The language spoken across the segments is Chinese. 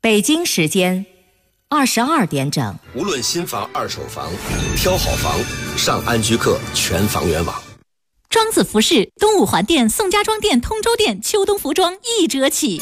北京时间22点整。 无论新房、二手房，挑好房，上安居客全房源网。 庄子服饰东五环店、宋家庄店、通州店秋冬服装1折起。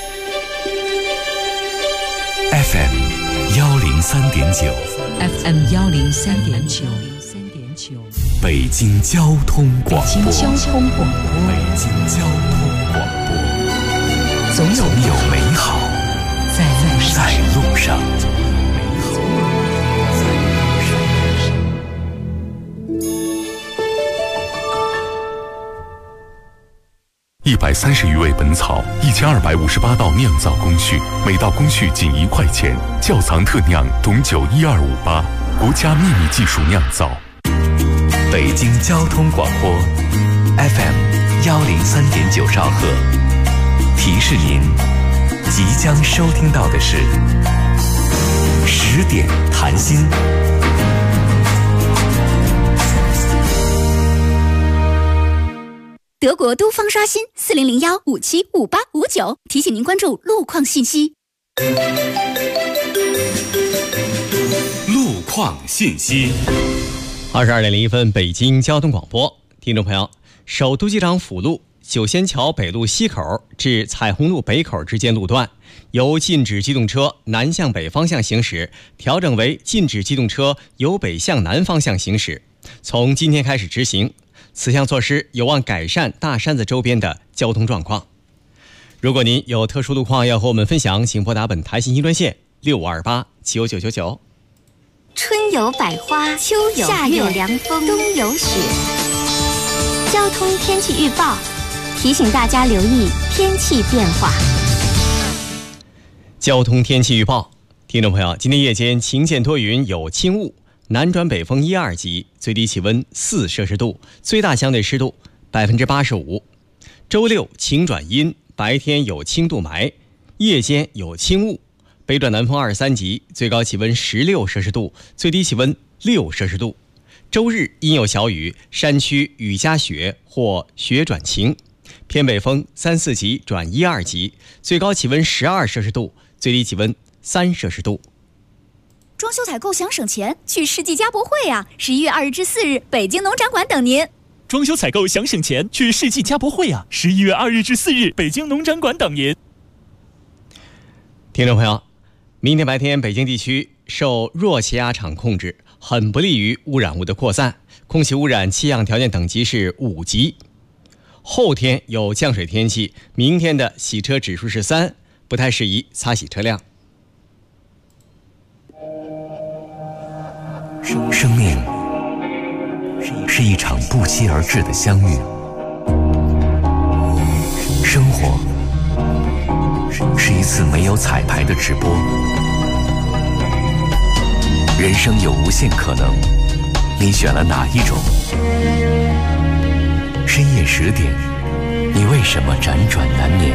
FM 103.9 FM 103.9 北京交通广播。 北京交通广播。 北京交通广播。总有美好在路上。130余味本草，1258道酿造工序，每道工序仅1块钱。窖藏特酿董酒12588，国家秘密技术酿造。北京交通广播 FM 103.9兆赫，提示您即将收听到的是10点谈心。 德国都方刷新4001575859，提醒您关注路况信息。 路况信息。 22:01，北京交通广播，听众朋友，首都机场辅路九仙桥北路西口至彩虹路北口之间路段，由禁止机动车南向北方向行驶调整为禁止机动车由北向南方向行驶，从今天开始执行。此项措施有望改善大山子周边的交通状况。如果您有特殊路况要和我们分享，请拨打本台信息专线65289999。 春有百花，秋有夏有凉风，冬有雪。交通天气预报提醒大家留意天气变化。 交通天气预报，听众朋友，今天夜间晴间多云，有轻雾，南转北风1、2级，最低气温4摄氏度，最大相对湿度85%。周六晴转阴，白天有轻度霾，夜间有轻雾，北转南风2、3级，最高气温16摄氏度，最低气温6摄氏度。周日阴有小雨，山区雨夹雪或雪转晴，偏北风3、4级转1、2级，最高气温12摄氏度，最低气温3摄氏度。 装修采购想省钱，去世纪家博会啊！11月2日至4日，北京农展馆等您。 装修采购想省钱，去世纪家博会啊！11月2日至4日，北京农展馆等您。 听众朋友，明天白天北京地区受弱气压场控制，很不利于污染物的扩散，空气污染气象条件等级是5级。后天有降水天气，明天的洗车指数是3，不太适宜擦洗车辆。 生命是一场不期而至的相遇，生活是一次没有彩排的直播，人生有无限可能，你选了哪一种？深夜10点，你为什么辗转难眠？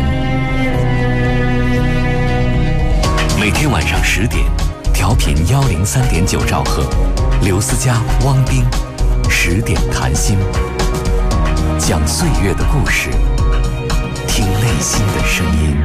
每天晚上10点，调频103.9兆赫，刘思佳、汪冰10点谈心，讲岁月的故事，听内心的声音。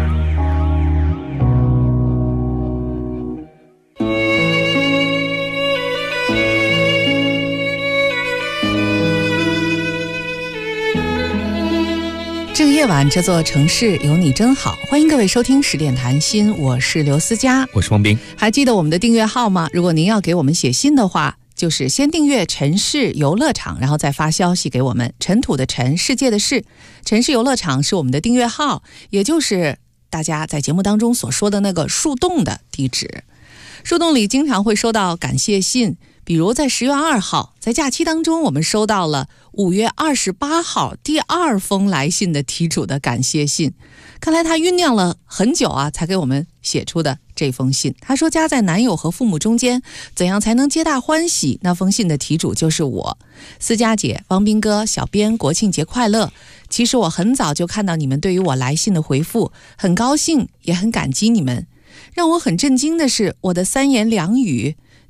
这个夜晚，这座城市有你真好。欢迎各位收听10点谈心，我是刘思佳， 我是汪冰。 还记得我们的订阅号吗？如果您要给我们写信的话，就是先订阅城市游乐场，然后再发消息给我们。尘土的尘，世界的世，城市游乐场是我们的订阅号，也就是大家在节目当中所说的那个树洞的地址。树洞里经常会收到感谢信，比如在10月2号，在假期当中，我们收到了5月28号第2封来信的题主的感谢信。看来他酝酿了很久啊，才给我们写出的这封信。他说，夹在男友和父母中间，怎样才能皆大欢喜？那封信的题主就是我，思佳姐、汪斌哥、小编，国庆节快乐！其实我很早就看到你们对于我来信的回复，很高兴，也很感激你们。让我很震惊的是，我的3言2语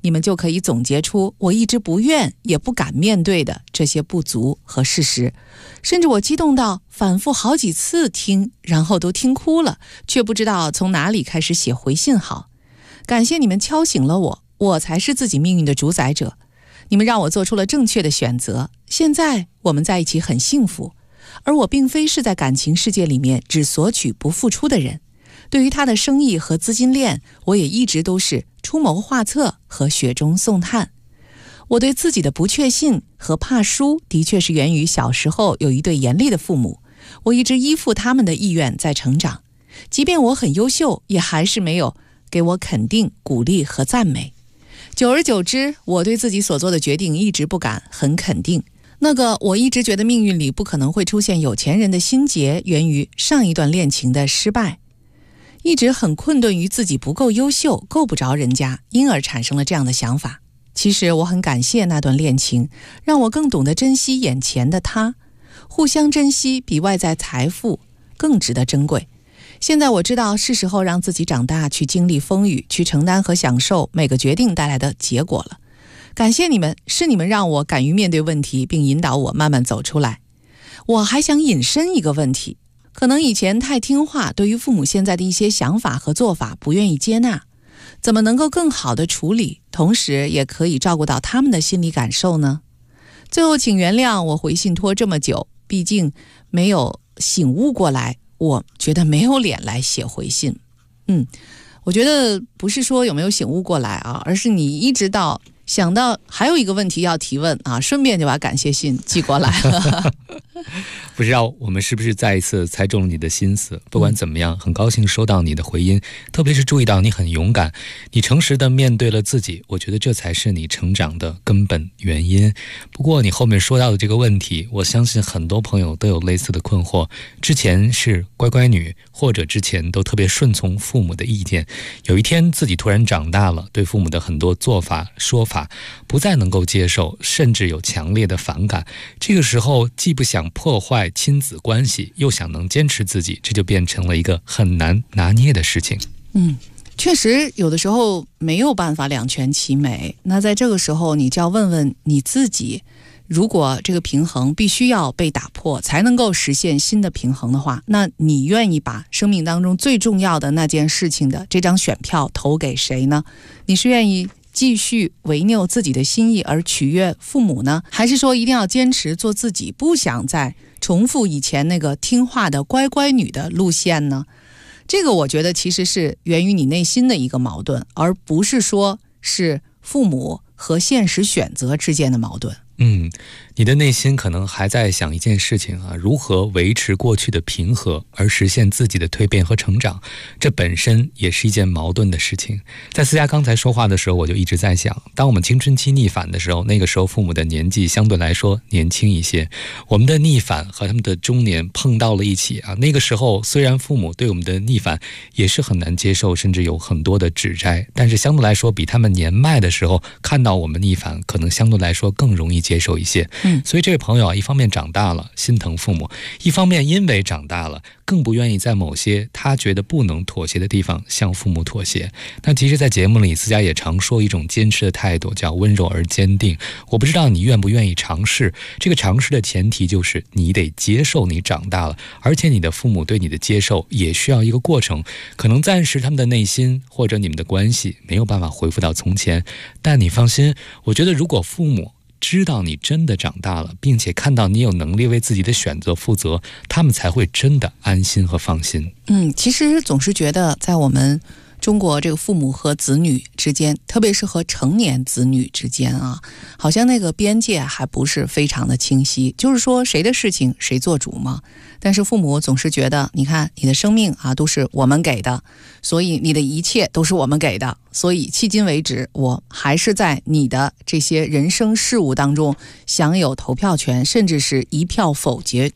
你们就可以总结出我一直不愿也不敢面对的这些不足和事实，甚至我激动到反复好几次听，然后都听哭了，却不知道从哪里开始写回信好。感谢你们敲醒了我，我才是自己命运的主宰者。你们让我做出了正确的选择，现在我们在一起很幸福。而我并非是在感情世界里面只索取不付出的人，对于他的生意和资金链，我也一直都是出谋划策和雪中送炭。我对自己的不确信和怕输，的确是源于小时候有一对严厉的父母，我一直依附他们的意愿在成长，即便我很优秀，也还是没有给我肯定、鼓励和赞美。久而久之，我对自己所做的决定一直不敢很肯定。那个我一直觉得命运里不可能会出现有钱人的心结，源于上一段恋情的失败。一直很困顿于自己不够优秀，够不着人家，因而产生了这样的想法。其实我很感谢那段恋情，让我更懂得珍惜眼前的他，互相珍惜比外在财富更值得珍贵。现在我知道是时候让自己长大，去经历风雨，去承担和享受每个决定带来的结果了。感谢你们，是你们让我敢于面对问题，并引导我慢慢走出来。我还想引申一个问题，可能以前太听话，对于父母现在的一些想法和做法不愿意接纳，怎么能够更好的处理，同时也可以照顾到他们的心理感受呢？最后请原谅我回信拖这么久，毕竟没有醒悟过来，我觉得没有脸来写回信。我觉得不是说有没有醒悟过来啊，而是你一直到想到还有一个问题要提问啊，顺便就把感谢信寄过来了。 不知道我们是不是再一次猜中了你的心思，不管怎么样，很高兴收到你的回音，特别是注意到你很勇敢，你诚实的面对了自己，我觉得这才是你成长的根本原因。不过你后面说到的这个问题，我相信很多朋友都有类似的困惑，之前是乖乖女，或者之前都特别顺从父母的意见，有一天自己突然长大了，对父母的很多做法说法不再能够接受，甚至有强烈的反感，这个时候既不想破坏亲子关系，又想能坚持自己，这就变成了一个很难拿捏的事情。 确实有的时候没有办法两全其美，那在这个时候你就要问问你自己，如果这个平衡必须要被打破才能够实现新的平衡的话，那你愿意把生命当中最重要的那件事情的这张选票投给谁呢？你是愿意继续违拗自己的心意而取悦父母呢，还是说一定要坚持做自己，不想再重复以前那个听话的乖乖女的路线呢？这个我觉得其实是源于你内心的一个矛盾，而不是说是父母和现实选择之间的矛盾。 你的内心可能还在想一件事情啊，如何维持过去的平和而实现自己的蜕变和成长，这本身也是一件矛盾的事情。在思佳刚才说话的时候，我就一直在想，当我们青春期逆反的时候，那个时候父母的年纪相对来说年轻一些，我们的逆反和他们的中年碰到了一起啊。那个时候虽然父母对我们的逆反也是很难接受，甚至有很多的指摘，但是相对来说比他们年迈的时候看到我们逆反，可能相对来说更容易接受一些。所以这位朋友啊，一方面长大了心疼父母，一方面因为长大了更不愿意在某些他觉得不能妥协的地方向父母妥协。那其实在节目里思佳也常说一种坚持的态度，叫温柔而坚定。我不知道你愿不愿意尝试，这个尝试的前提就是你得接受你长大了，而且你的父母对你的接受也需要一个过程，可能暂时他们的内心或者你们的关系没有办法恢复到从前，但你放心，我觉得如果父母知道你真的长大了，并且看到你有能力为自己的选择负责，他们才会真的安心和放心。 其实总是觉得在我们中国这个父母和子女之间，特别是和成年子女之间啊，好像那个边界还不是非常的清晰，就是说谁的事情谁做主嘛。但是父母总是觉得，你看你的生命啊都是我们给的，所以你的一切都是我们给的，所以迄今为止我还是在你的这些人生事务当中享有投票权，甚至是一票否决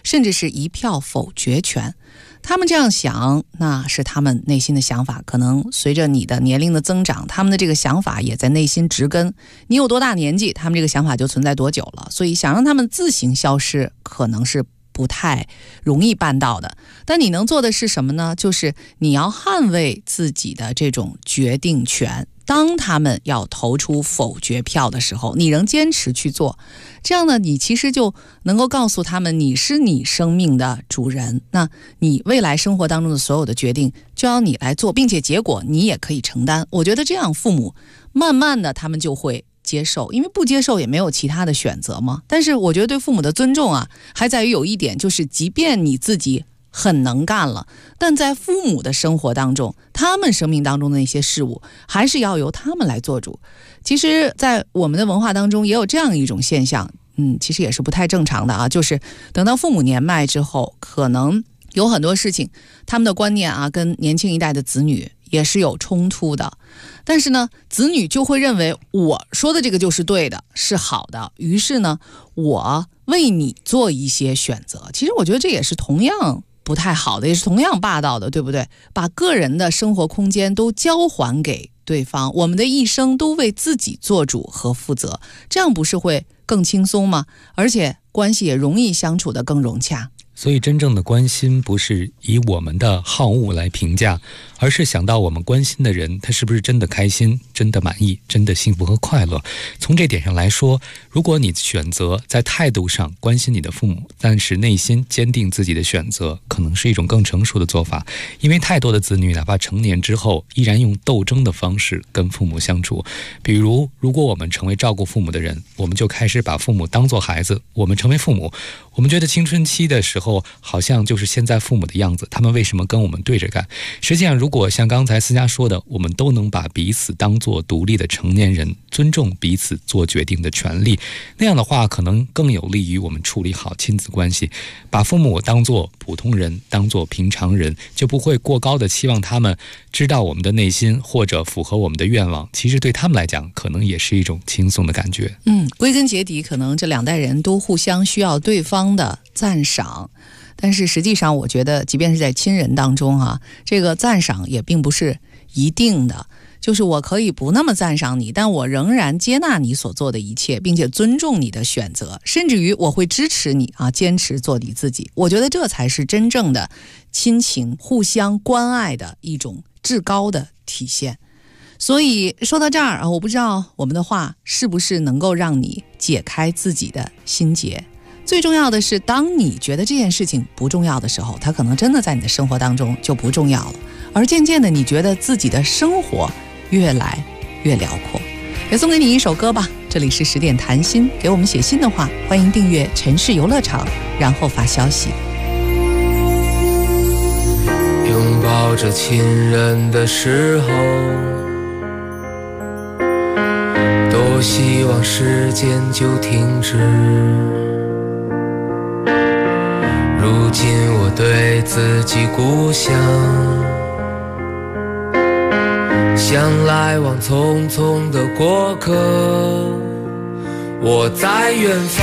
权。他们这样想，那是他们内心的想法，可能随着你的年龄的增长，他们的这个想法也在内心植根。你有多大年纪，他们这个想法就存在多久了，所以想让他们自行消失，可能是不太容易办到的。但你能做的是什么呢？就是你要捍卫自己的这种决定权， 当他们要投出否决票的时候，你仍坚持去做，这样呢，你其实就能够告诉他们，你是你生命的主人，那你未来生活当中的所有的决定就要你来做，并且结果你也可以承担。我觉得这样父母慢慢的他们就会接受，因为不接受也没有其他的选择嘛。但是我觉得对父母的尊重啊，还在于有一点，就是即便你自己很能干了，但在父母的生活当中，他们生命当中的那些事物还是要由他们来做主。其实在我们的文化当中也有这样一种现象，其实也是不太正常的啊，就是等到父母年迈之后，可能有很多事情他们的观念啊跟年轻一代的子女也是有冲突的，但是呢，子女就会认为我说的这个就是对的，是好的，于是呢，我为你做一些选择。其实我觉得这也是同样不太好的，也是同样霸道的，对不对？把个人的生活空间都交还给对方，我们的一生都为自己做主和负责，这样不是会更轻松吗？而且关系也容易相处得更融洽。 所以真正的关心不是以我们的好恶来评价，而是想到我们关心的人他是不是真的开心，真的满意，真的幸福和快乐。从这点上来说，如果你选择在态度上关心你的父母，但是内心坚定自己的选择，可能是一种更成熟的做法。因为太多的子女哪怕成年之后依然用斗争的方式跟父母相处。比如如果我们成为照顾父母的人，我们就开始把父母当作孩子，我们成为父母，我们觉得青春期的时候好像就是现在父母的样子，他们为什么跟我们对着干？实际上如果像刚才思佳说的，我们都能把彼此当作独立的成年人，尊重彼此做决定的权利，那样的话可能更有利于我们处理好亲子关系。把父母当作普通人，当作平常人，就不会过高的期望他们知道我们的内心或者符合我们的愿望，其实对他们来讲可能也是一种轻松的感觉。 归根结底可能这两代人都互相需要对方的赞赏，但是实际上我觉得即便是在亲人当中啊，这个赞赏也并不是一定的，就是我可以不那么赞赏你，但我仍然接纳你所做的一切，并且尊重你的选择，甚至于我会支持你啊，坚持做你自己。我觉得这才是真正的亲情互相关爱的一种至高的体现。所以说到这儿啊，我不知道我们的话是不是能够让你解开自己的心结。最重要的是，当你觉得这件事情不重要的时候，它可能真的在你的生活当中就不重要了，而渐渐的你觉得自己的生活越来越辽阔。也送给你一首歌吧，这里是10点谈心，给我们写信的话，欢迎订阅城市游乐场，然后发消息。 拥抱着亲人的时候，多希望时间就停止。如今我对自己故乡，像来往匆匆的过客。我在远方，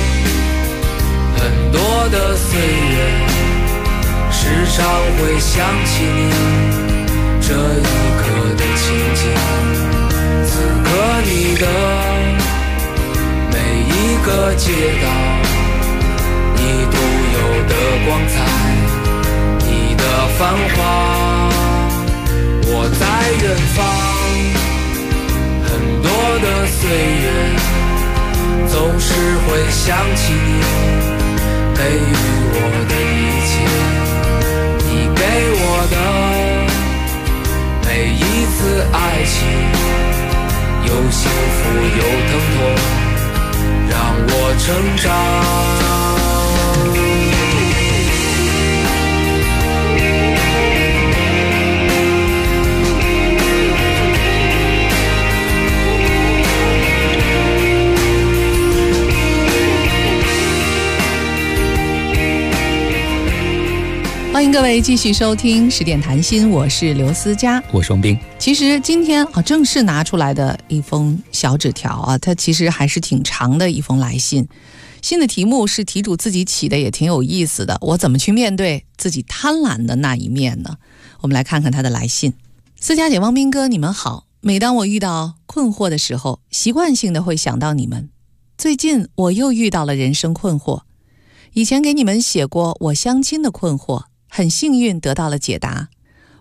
很多的岁月，时常会想起你这一刻的情景。此刻你的每一个街道，你独有的光彩，你的繁华。我在远方，很多的岁月，总是会想起你给予我的一切。你给我的每一次爱情，有幸福有疼痛，让我成长。 欢迎各位继续收听10点谈心，我是刘思佳， 我双冰。 其实今天正式拿出来的一封小纸条啊，它其实还是挺长的一封来信。信的题目是题主自己起的，也挺有意思的。我怎么去面对自己贪婪的那一面呢？我们来看看他的来信。思佳姐、汪斌哥，你们好。每当我遇到困惑的时候，习惯性的会想到你们。最近我又遇到了人生困惑，以前给你们写过我相亲的困惑，很幸运得到了解答。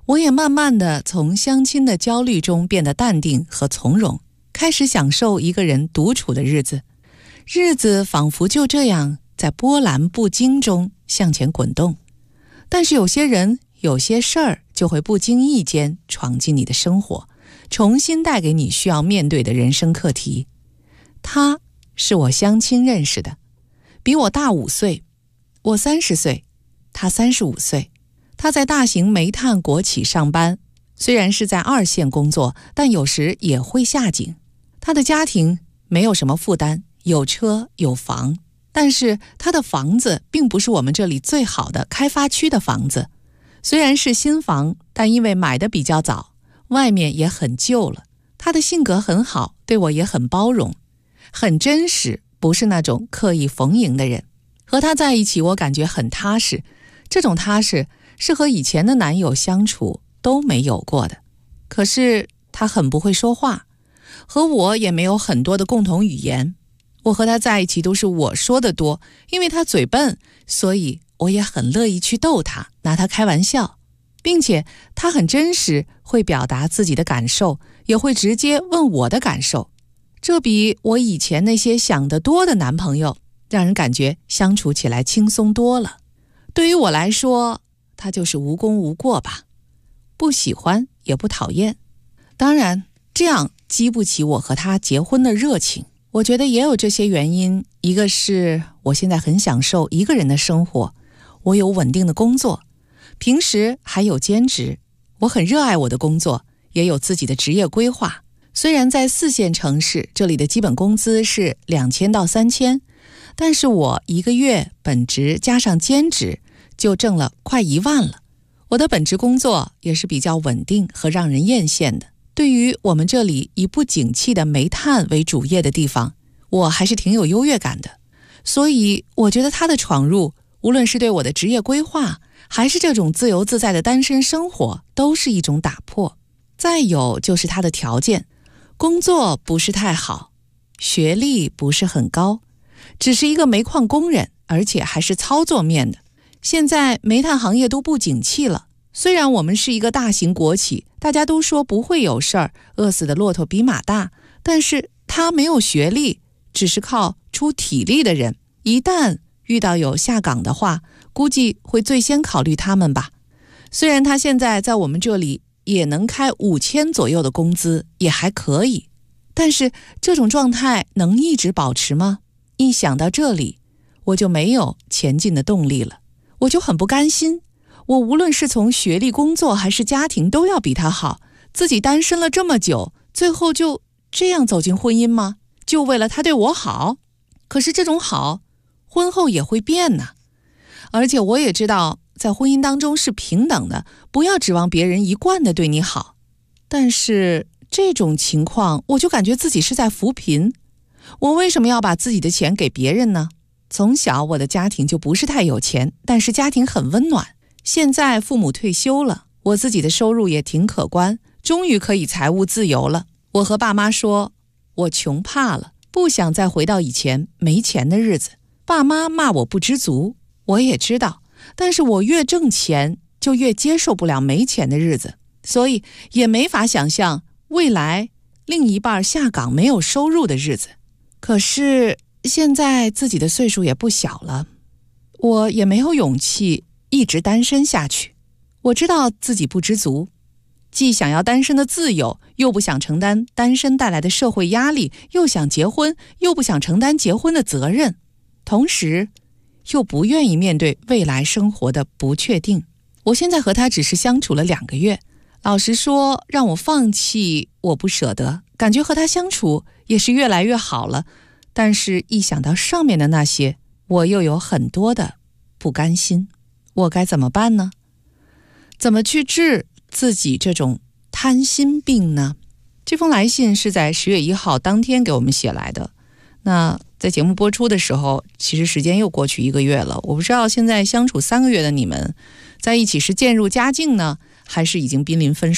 我也慢慢的从相亲的焦虑中变得淡定和从容，开始享受一个人独处的日子。日子仿佛就这样在波澜不惊中向前滚动。但是有些人有些事儿就会不经意间闯进你的生活，重新带给你需要面对的人生课题。他是我相亲认识的，比我大5岁，我30岁，他35岁。他在大型煤炭国企上班，虽然是在2线工作，但有时也会下井。他的家庭没有什么负担，有车有房，但是他的房子并不是我们这里最好的开发区的房子，虽然是新房，但因为买的比较早，外面也很旧了。他的性格很好，对我也很包容，很真实，不是那种刻意逢迎的人。和他在一起我感觉很踏实，这种踏实是和以前的男友相处都没有过的。可是他很不会说话，和我也没有很多的共同语言。我和他在一起都是我说的多，因为他嘴笨，所以我也很乐意去逗他，拿他开玩笑，并且他很真实，会表达自己的感受，也会直接问我的感受。这比我以前那些想得多的男朋友让人感觉相处起来轻松多了。对于我来说，他就是无功无过吧，不喜欢也不讨厌。当然，这样激不起我和他结婚的热情。我觉得也有这些原因，一个是我现在很享受一个人的生活，我有稳定的工作，平时还有兼职，我很热爱我的工作，也有自己的职业规划。虽然在4线城市，这里的基本工资是2000到3000，但是我一个月本职加上兼职就挣了快1万了。我的本职工作也是比较稳定和让人艳羡的。对于我们这里以不景气的煤炭为主业的地方，我还是挺有优越感的。所以我觉得他的闯入，无论是对我的职业规划，还是这种自由自在的单身生活，都是一种打破。再有就是他的条件，工作不是太好，学历不是很高，只是一个煤矿工人，而且还是操作面的。现在煤炭行业都不景气了，虽然我们是一个大型国企，大家都说不会有事儿，饿死的骆驼比马大，但是他没有学历，只是靠出体力的人，一旦遇到有下岗的话，估计会最先考虑他们吧。虽然他现在在我们这里也能开5000左右的工资，也还可以，但是这种状态能一直保持吗？一想到这里，我就没有前进的动力了，我就很不甘心。我无论是从学历、工作还是家庭都要比他好，自己单身了这么久，最后就这样走进婚姻吗？就为了他对我好？可是这种好，婚后也会变呢。而且我也知道，在婚姻当中是平等的，不要指望别人一贯的对你好。但是这种情况，我就感觉自己是在扶贫。我为什么要把自己的钱给别人呢？从小我的家庭就不是太有钱，但是家庭很温暖。现在父母退休了，我自己的收入也挺可观，终于可以财务自由了。我和爸妈说，我穷怕了，不想再回到以前没钱的日子。爸妈骂我不知足，我也知道，但是我越挣钱就越接受不了没钱的日子，所以也没法想象未来另一半下岗没有收入的日子。可是现在自己的岁数也不小了，我也没有勇气一直单身下去。我知道自己不知足，既想要单身的自由，又不想承担单身带来的社会压力，又想结婚，又不想承担结婚的责任，同时又不愿意面对未来生活的不确定。我现在和他只是相处了2个月，老实说，让我放弃我不舍得，感觉和他相处也是越来越好了。但是一想到上面的那些，我又有很多的不甘心。我该怎么办呢？怎么去治自己这种贪心病呢？这封来信是在10月1号当天给我们写来的。那在节目播出的时候，其实时间又过去1个月了。我不知道现在相处3个月的你们，在一起是渐入佳境呢，还是已经濒临分手了？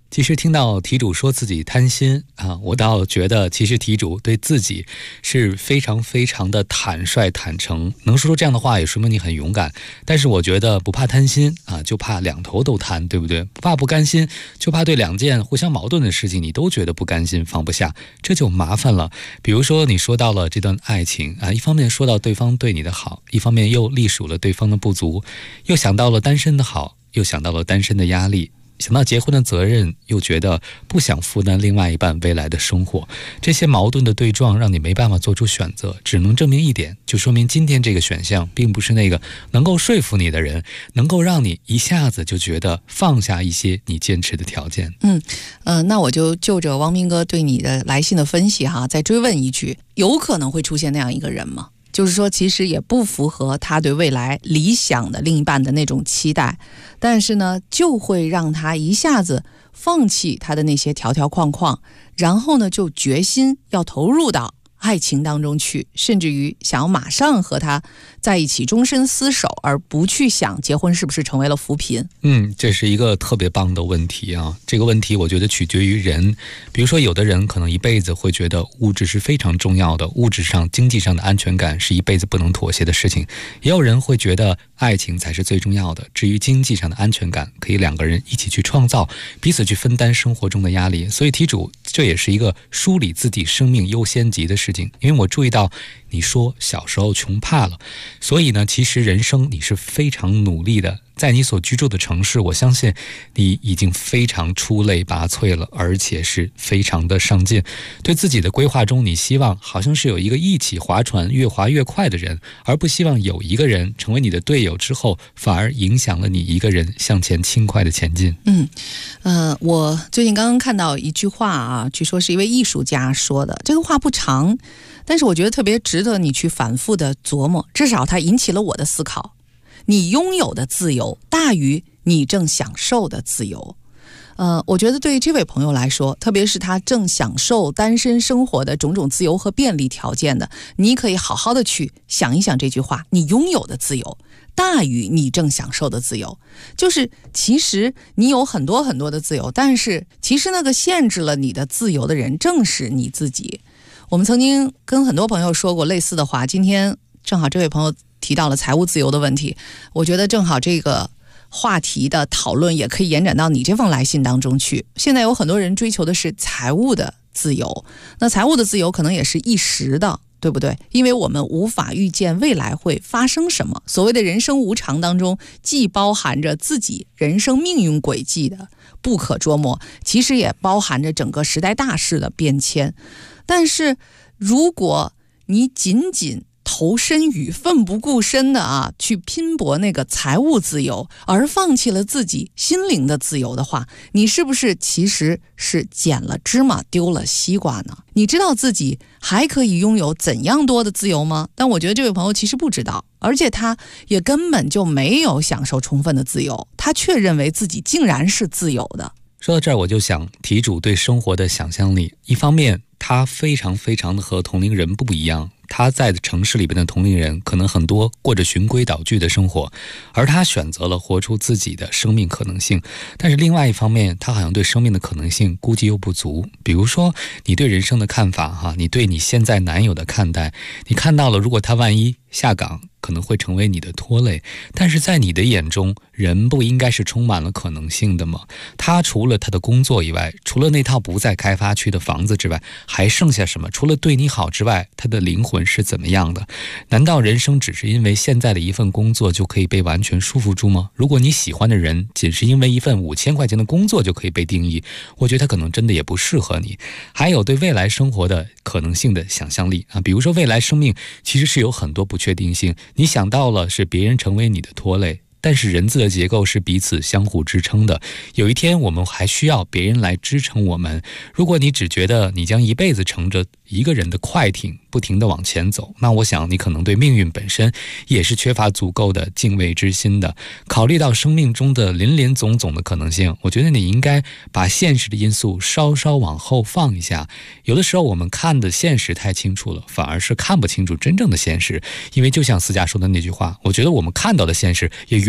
其实听到题主说自己贪心啊，我倒觉得其实题主对自己是非常非常的坦率坦诚，能说出这样的话也说明你很勇敢。但是我觉得不怕贪心啊，就怕两头都贪，对不对？不怕不甘心，就怕对两件互相矛盾的事情你都觉得不甘心放不下，这就麻烦了。比如说你说到了这段爱情啊，一方面说到对方对你的好，一方面又隶属了对方的不足，又想到了单身的好，又想到了单身的压力，想到结婚的责任，又觉得不想负担另外一半未来的生活。这些矛盾的对撞让你没办法做出选择，只能证明一点，就说明今天这个选项并不是那个能够说服你的人，能够让你一下子就觉得放下一些你坚持的条件。 那我就就着汪明哥对你的来信的分析再追问一句，有可能会出现那样一个人吗？就是说其实也不符合他对未来理想的另一半的那种期待，但是呢就会让他一下子放弃他的那些条条框框，然后呢就决心要投入到爱情当中去，甚至于想要马上和他在一起终身厮守，而不去想结婚是不是成为了扶贫。 这是一个特别棒的问题啊！这个问题我觉得取决于人。比如说有的人可能一辈子会觉得物质是非常重要的，物质上经济上的安全感是一辈子不能妥协的事情，也有人会觉得爱情才是最重要的，至于经济上的安全感可以两个人一起去创造，彼此去分担生活中的压力。所以题主这也是一个梳理自己生命优先级的事情。因为我注意到你说小时候穷怕了，所以呢其实人生你是非常努力的，在你所居住的城市，我相信你已经非常出类拔萃了，而且是非常的上进。对自己的规划中，你希望好像是有一个一起划船越划越快的人，而不希望有一个人成为你的队友之后反而影响了你一个人向前轻快的前进。 我最近刚刚看到一句话据说是一位艺术家说的，这个话不长，但是我觉得特别值得你去反复的琢磨，至少它引起了我的思考。你拥有的自由大于你正享受的自由。我觉得对于这位朋友来说，特别是他正享受单身生活的种种自由和便利条件的，你可以好好的去想一想这句话，你拥有的自由大于你正享受的自由。就是其实你有很多很多的自由，但是其实那个限制了你的自由的人正是你自己。我们曾经跟很多朋友说过类似的话，今天正好这位朋友提到了财务自由的问题，我觉得正好这个话题的讨论也可以延展到你这封来信当中去。现在有很多人追求的是财务的自由，那财务的自由可能也是一时的，对不对？因为我们无法预见未来会发生什么，所谓的人生无常当中既包含着自己人生命运轨迹的不可捉摸，其实也包含着整个时代大势的变迁。但是如果你仅仅投身于奋不顾身的去拼搏那个财务自由，而放弃了自己心灵的自由的话，你是不是其实是捡了芝麻丢了西瓜呢？你知道自己还可以拥有怎样多的自由吗？但我觉得这位朋友其实不知道，而且他也根本就没有享受充分的自由，他却认为自己竟然是自由的。 说到这儿，我就想题主对生活的想象力，一方面他非常非常的和同龄人不一样，他在城市里边的同龄人可能很多过着循规蹈矩的生活，而他选择了活出自己的生命可能性。但是另外一方面，他好像对生命的可能性估计又不足。比如说你对人生的看法你对你现在男友的看待，你看到了如果他万一下岗可能会成为你的拖累，但是在你的眼中，人不应该是充满了可能性的吗？他除了他的工作以外，除了那套不在开发区的房子之外，还剩下什么？除了对你好之外，他的灵魂是怎么样的？难道人生只是因为现在的一份工作就可以被完全束缚住吗？如果你喜欢的人仅是因为一份5000块钱的工作就可以被定义，我觉得他可能真的也不适合你。还有对未来生活的可能性的想象力比如说未来生命其实是有很多不确定性，你想到了是别人成为你的拖累，但是人字的结构是彼此相互支撑的，有一天我们还需要别人来支撑我们。如果你只觉得你将一辈子乘着一个人的快艇不停地往前走，那我想你可能对命运本身也是缺乏足够的敬畏之心的。考虑到生命中的林林总总的可能性，我觉得你应该把现实的因素稍稍往后放一下。有的时候我们看的现实太清楚了，反而是看不清楚真正的现实。因为就像思佳说的那句话，我觉得我们看到的现实也远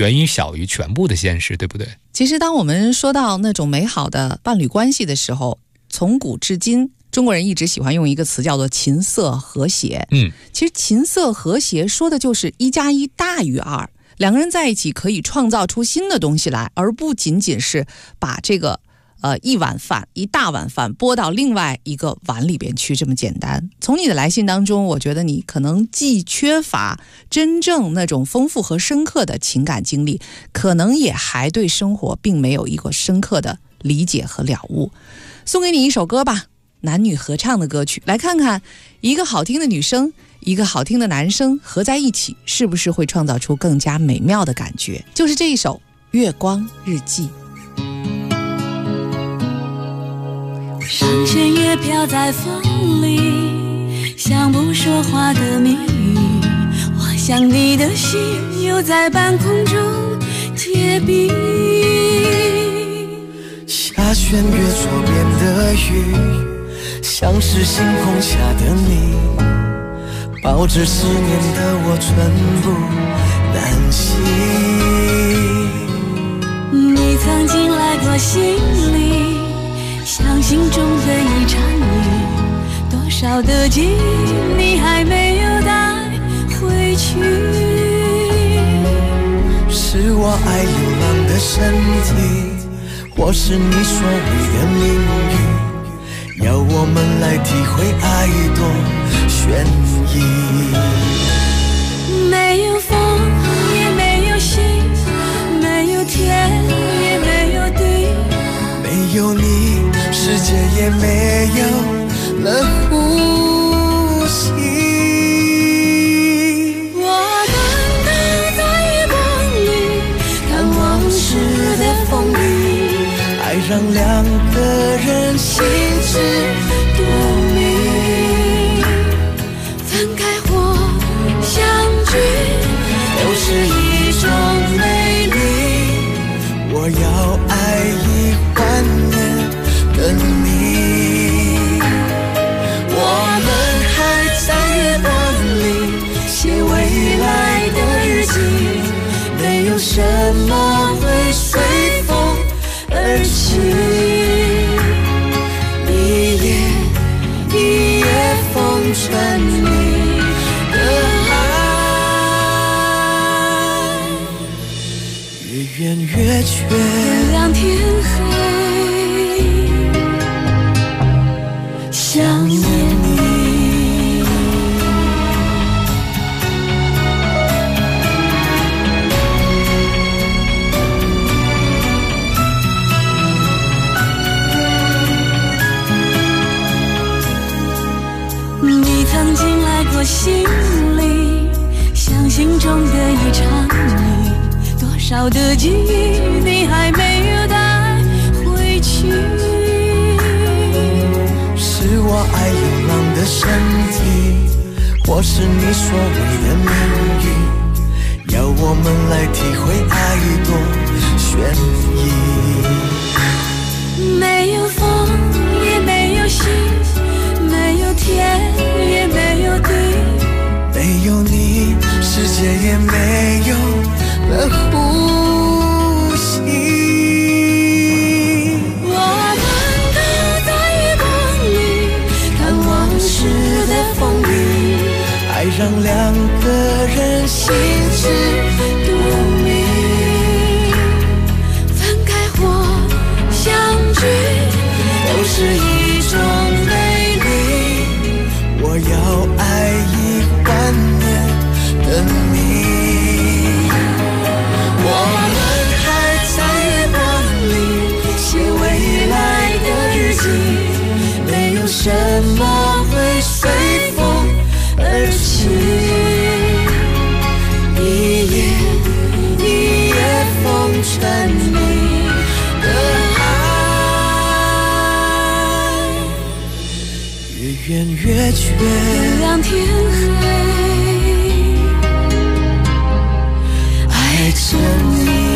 远小于全部的现实，对不对？ 其实当我们说到那种美好的伴侣关系的时候，从古至今中国人一直喜欢用一个词叫做琴瑟和谐。其实琴瑟和谐说的就是1+1大于2，两个人在一起可以创造出新的东西来，而不仅仅是把这个一大碗饭拨到另外一个碗里边去这么简单。从你的来信当中，我觉得你可能既缺乏真正那种丰富和深刻的情感经历，可能也还对生活并没有一个深刻的理解和了悟。送给你一首歌吧，男女合唱的歌曲，来看看一个好听的女生一个好听的男生合在一起是不是会创造出更加美妙的感觉。就是这一首《月光日记》。 上弦月飘在风里，像不说话的谜语，我想你的心又在半空中结冰。 下弦月左边的雨，像是星空下的你，抱着思念的我寸步难行。 你曾经来过心里，像心中的一场雨，多少的记忆你还没有带回去。 是我爱流浪的身体，或是你所谓的命运，要我们来体会爱多悬疑。 没有风也没有星，没有天也没有地， 没有你世界也没有了呼吸。 我等待在月光里，看往事的风雨， 爱让两个人心知肚明， 分开或相聚都是一种美丽。我要爱一万年的你，我们还在月光里写未来的日记，没有什么会随风而起。一夜一夜风尘你的爱，越圆越缺， 月亮天黑，想念你。你曾经来过心里，像心中的一场雨，多少的记忆你还没有带回去。 是我爱流浪的身体，或是你所谓的命运，要我们来体会爱多悬疑。 没有风也没有星，没有天也没有地， 没有你世界也没有了呼吸。 我等待在月光里，看往事的风雨， 爱让两个人心知肚明， 分开或相聚都是一种美丽。我要爱一万年的你，我们还在月光里写未来的日记，没有什么会随风而起。一夜一夜风尘你的爱，越圆越缺， 月亮天黑， 爱着你。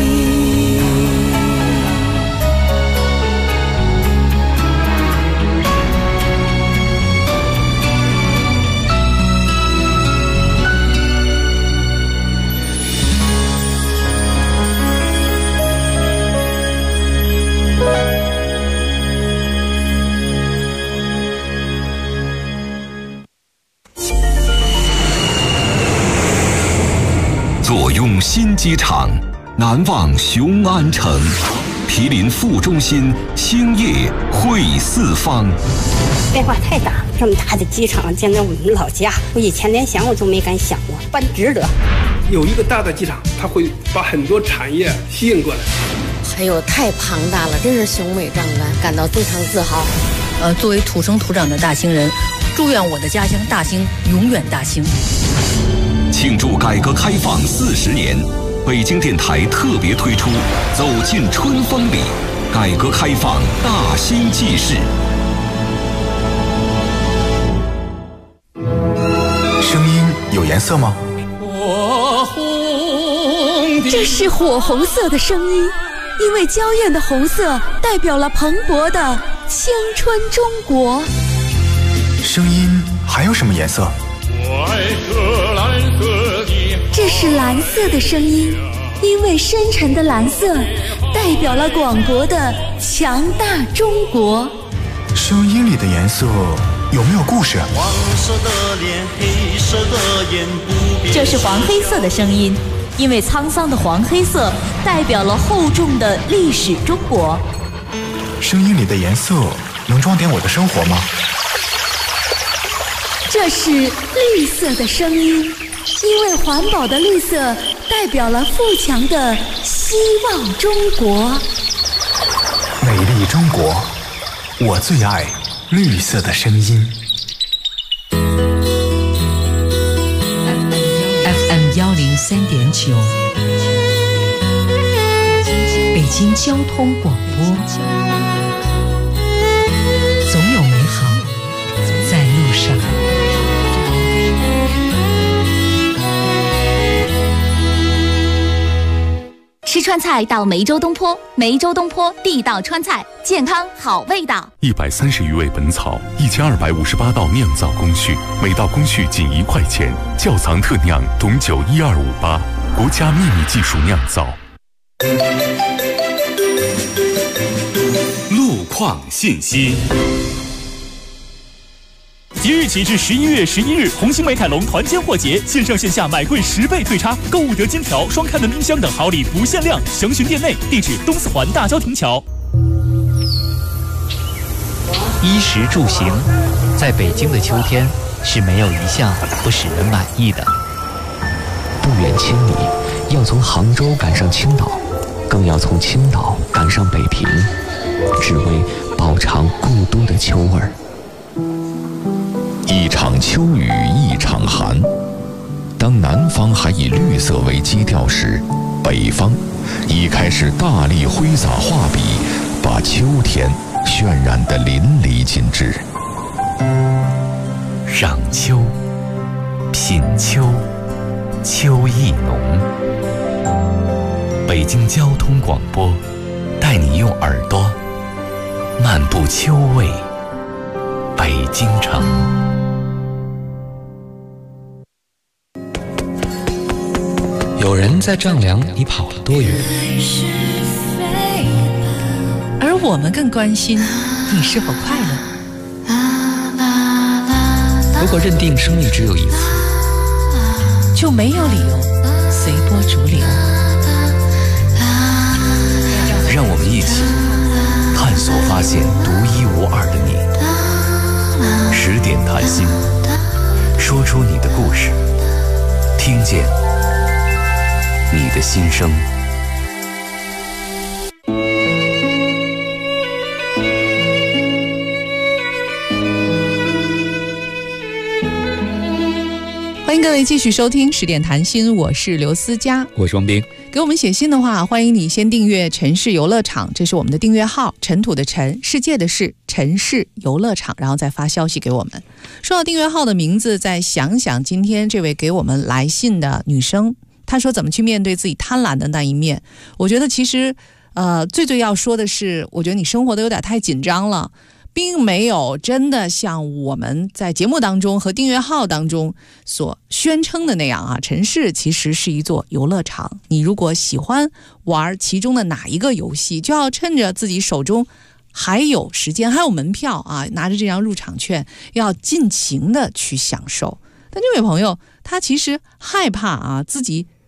新机场，难忘雄安城。毗邻副中心，星夜会四方。 变化太大，这么大的机场建在我们老家，我以前连想我都没敢想过，办值得。 有一个大的机场，它会把很多产业吸引过来。 哎呦，太庞大了，真是雄伟壮观，感到非常自豪。 作为土生土长的大兴人，祝愿我的家乡大兴永远大兴。 庆祝改革开放40年，北京电台特别推出《走进春风里》，改革开放大兴纪事。 声音有颜色吗？ 这是火红色的声音，因为娇艳的红色代表了蓬勃的青春中国。 声音还有什么颜色？ 这是蓝色的声音，因为深沉的蓝色代表了广博的强大中国。 声音里的颜色有没有故事？ 黄色的脸，黑色的眼，不变。 这是黄黑色的声音，因为沧桑的黄黑色代表了厚重的历史中国。 声音里的颜色能装点我的生活吗？ 这是绿色的声音，因为环保的绿色代表了富强的希望中国。 美丽中国，我最爱绿色的声音。 FM 103.9，北京交通广播，总有美好在路上。 吃川菜到梅州东坡，梅州东坡地道川菜，健康好味道。 130余味本草，1258道酿造工序，每道工序仅1块钱。窖藏特酿董酒12588，国家秘密技术酿造。 路况信息。 即日起至11月11日，红星美凯龙团间货节，线上线下买贵10倍退差，购物得金条、双开门冰箱等好礼不限量，详询店内。地址：东四环大郊亭桥。 衣食住行，在北京的秋天是没有一项不使人满意的。 不远千里，要从杭州赶上青岛，更要从青岛赶上北平，只为饱尝故都的秋味儿。 一场秋雨一场寒，当南方还以绿色为基调时，北方已开始大力挥洒画笔，把秋天渲染得淋漓尽致。 赏秋，品秋，秋意浓。北京交通广播带你用耳朵漫步秋味北京城。 有人在丈量你跑了多远， 而我们更关心你是否快乐。 如果认定生命只有一次， 就没有理由随波逐流。 让我们一起探索发现独一无二的你。10点谈心，说出你的故事，听见你的心声。 欢迎各位继续收听10点谈心，我是刘思佳， 我是王斌。 给我们写信的话，欢迎你先订阅城市游乐场，这是我们的订阅号，尘土的尘，世界的世，城市游乐场，然后再发消息给我们。说到订阅号的名字，再想想今天这位给我们来信的女生，她说怎么去面对自己贪婪的那一面。我觉得其实最要说的是，我觉得你生活的有点太紧张了，并没有真的像我们在节目当中和订阅号当中所宣称的那样啊，城市其实是一座游乐场。你如果喜欢玩其中的哪一个游戏，就要趁着自己手中还有时间，还有门票啊，拿着这张入场券，要尽情的去享受。但这位朋友他其实害怕啊，自己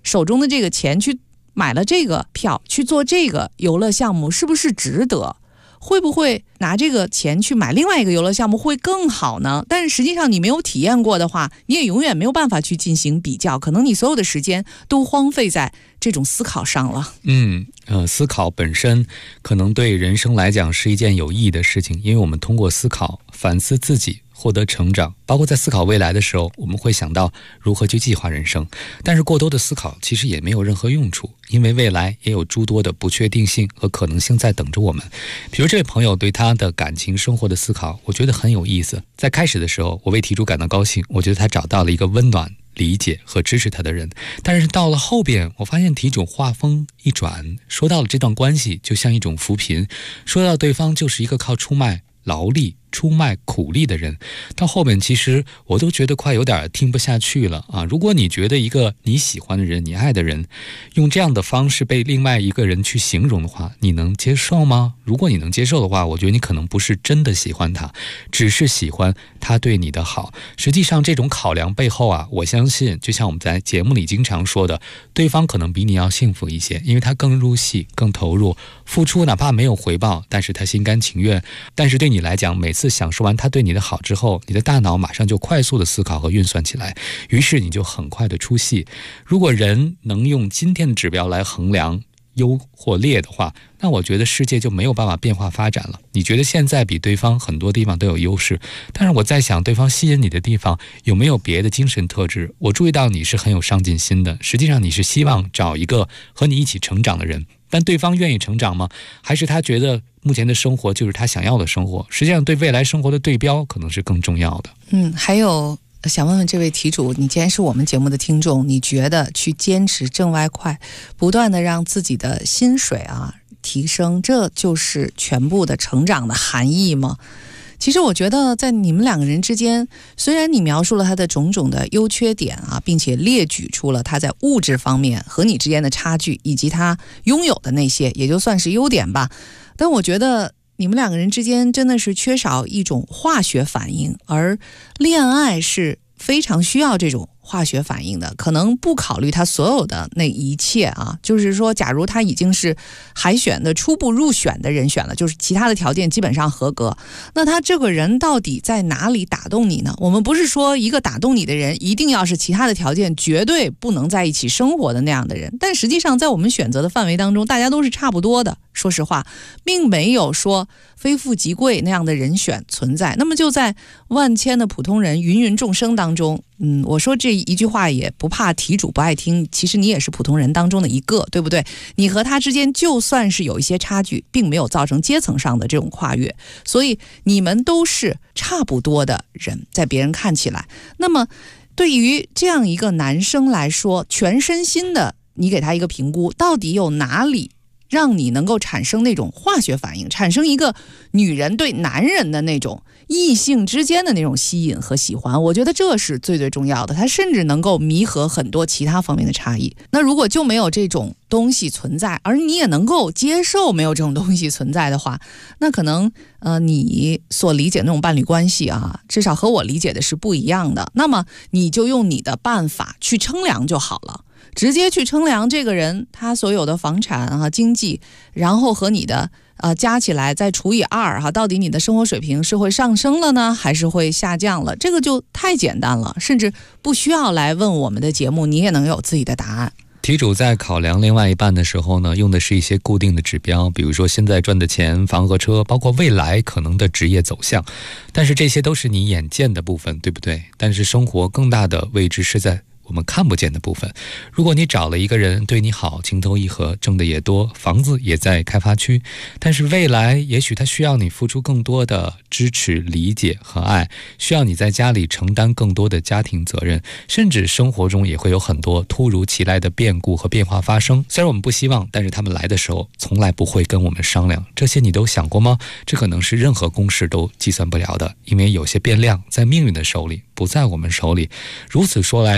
手中的这个钱去买了这个票，去做这个游乐项目，是不是值得？会不会拿这个钱去买另外一个游乐项目会更好呢？但是实际上你没有体验过的话，你也永远没有办法去进行比较，可能你所有的时间都荒废在这种思考上了。 思考本身可能对人生来讲是一件有意义的事情，因为我们通过思考反思自己，获得成长，包括在思考未来的时候，我们会想到如何去计划人生。但是过多的思考其实也没有任何用处，因为未来也有诸多的不确定性和可能性在等着我们。比如这位朋友对他的感情生活的思考，我觉得很有意思。在开始的时候，我为题主感到高兴，我觉得他找到了一个温暖、理解和支持他的人。但是到了后边，我发现题主话锋一转，说到了这段关系就像一种扶贫，说到对方就是一个靠出卖劳力、出卖苦力的人。到后面其实我都觉得快有点听不下去了啊！如果你觉得一个你喜欢的人、你爱的人用这样的方式被另外一个人去形容的话，你能接受吗？如果你能接受的话，我觉得你可能不是真的喜欢他，只是喜欢他对你的好。实际上这种考量背后啊，我相信就像我们在节目里经常说的，对方可能比你要幸福一些，因为他更入戏、更投入，付出哪怕没有回报，但是他心甘情愿。但是对你来讲，每次享受完他对你的好之后，你的大脑马上就快速的思考和运算起来，于是你就很快的出戏。如果人能用今天的指标来衡量优或劣的话，那我觉得世界就没有办法变化发展了。你觉得现在比对方很多地方都有优势，但是我在想对方吸引你的地方有没有别的精神特质。我注意到你是很有上进心的，实际上你是希望找一个和你一起成长的人，但对方愿意成长吗？还是他觉得目前的生活就是他想要的生活？实际上对未来生活的对标可能是更重要的。 还有想问问这位题主，你既然是我们节目的听众，你觉得去坚持挣外快，不断的让自己的薪水提升，这就是全部的成长的含义吗？其实我觉得在你们两个人之间，虽然你描述了他的种种的优缺点并且列举出了他在物质方面和你之间的差距，以及他拥有的那些也就算是优点吧，但我觉得你们两个人之间真的是缺少一种化学反应，而恋爱是非常需要这种化学反应的。可能不考虑他所有的那一切就是说假如他已经是海选的初步入选的人选了，就是其他的条件基本上合格，那他这个人到底在哪里打动你呢？我们不是说一个打动你的人一定要是其他的条件绝对不能在一起生活的那样的人，但实际上在我们选择的范围当中，大家都是差不多的。说实话，并没有说非富即贵那样的人选存在。那么就在万千的普通人芸芸众生当中，我说这一句话也不怕题主不爱听，其实你也是普通人当中的一个，对不对？你和他之间就算是有一些差距，并没有造成阶层上的这种跨越，所以你们都是差不多的人，在别人看起来。那么对于这样一个男生来说，全身心的你给他一个评估，到底有哪里让你能够产生那种化学反应，产生一个女人对男人的那种异性之间的那种吸引和喜欢？我觉得这是最最重要的，它甚至能够弥合很多其他方面的差异。那如果就没有这种东西存在，而你也能够接受没有这种东西存在的话，那可能你所理解的那种伴侣关系至少和我理解的是不一样的。那么你就用你的办法去称量就好了，直接去称量这个人他所有的房产经济，然后和你的加起来再除以2到底你的生活水平是会上升了呢，还是会下降了？这个就太简单了，甚至不需要来问我们的节目，你也能有自己的答案。 题主在考量另外一半的时候呢，用的是一些固定的指标，比如说现在赚的钱、房和车，包括未来可能的职业走向。但是这些都是你眼见的部分，对不对？但是生活更大的位置是在我们看不见的部分。如果你找了一个人对你好，情投意合，挣的也多，房子也在开发区，但是未来也许他需要你付出更多的支持、理解和爱，需要你在家里承担更多的家庭责任，甚至生活中也会有很多突如其来的变故和变化发生。虽然我们不希望，但是他们来的时候从来不会跟我们商量。这些你都想过吗？这可能是任何公式都计算不了的，因为有些变量在命运的手里，不在我们手里。如此说来，实际上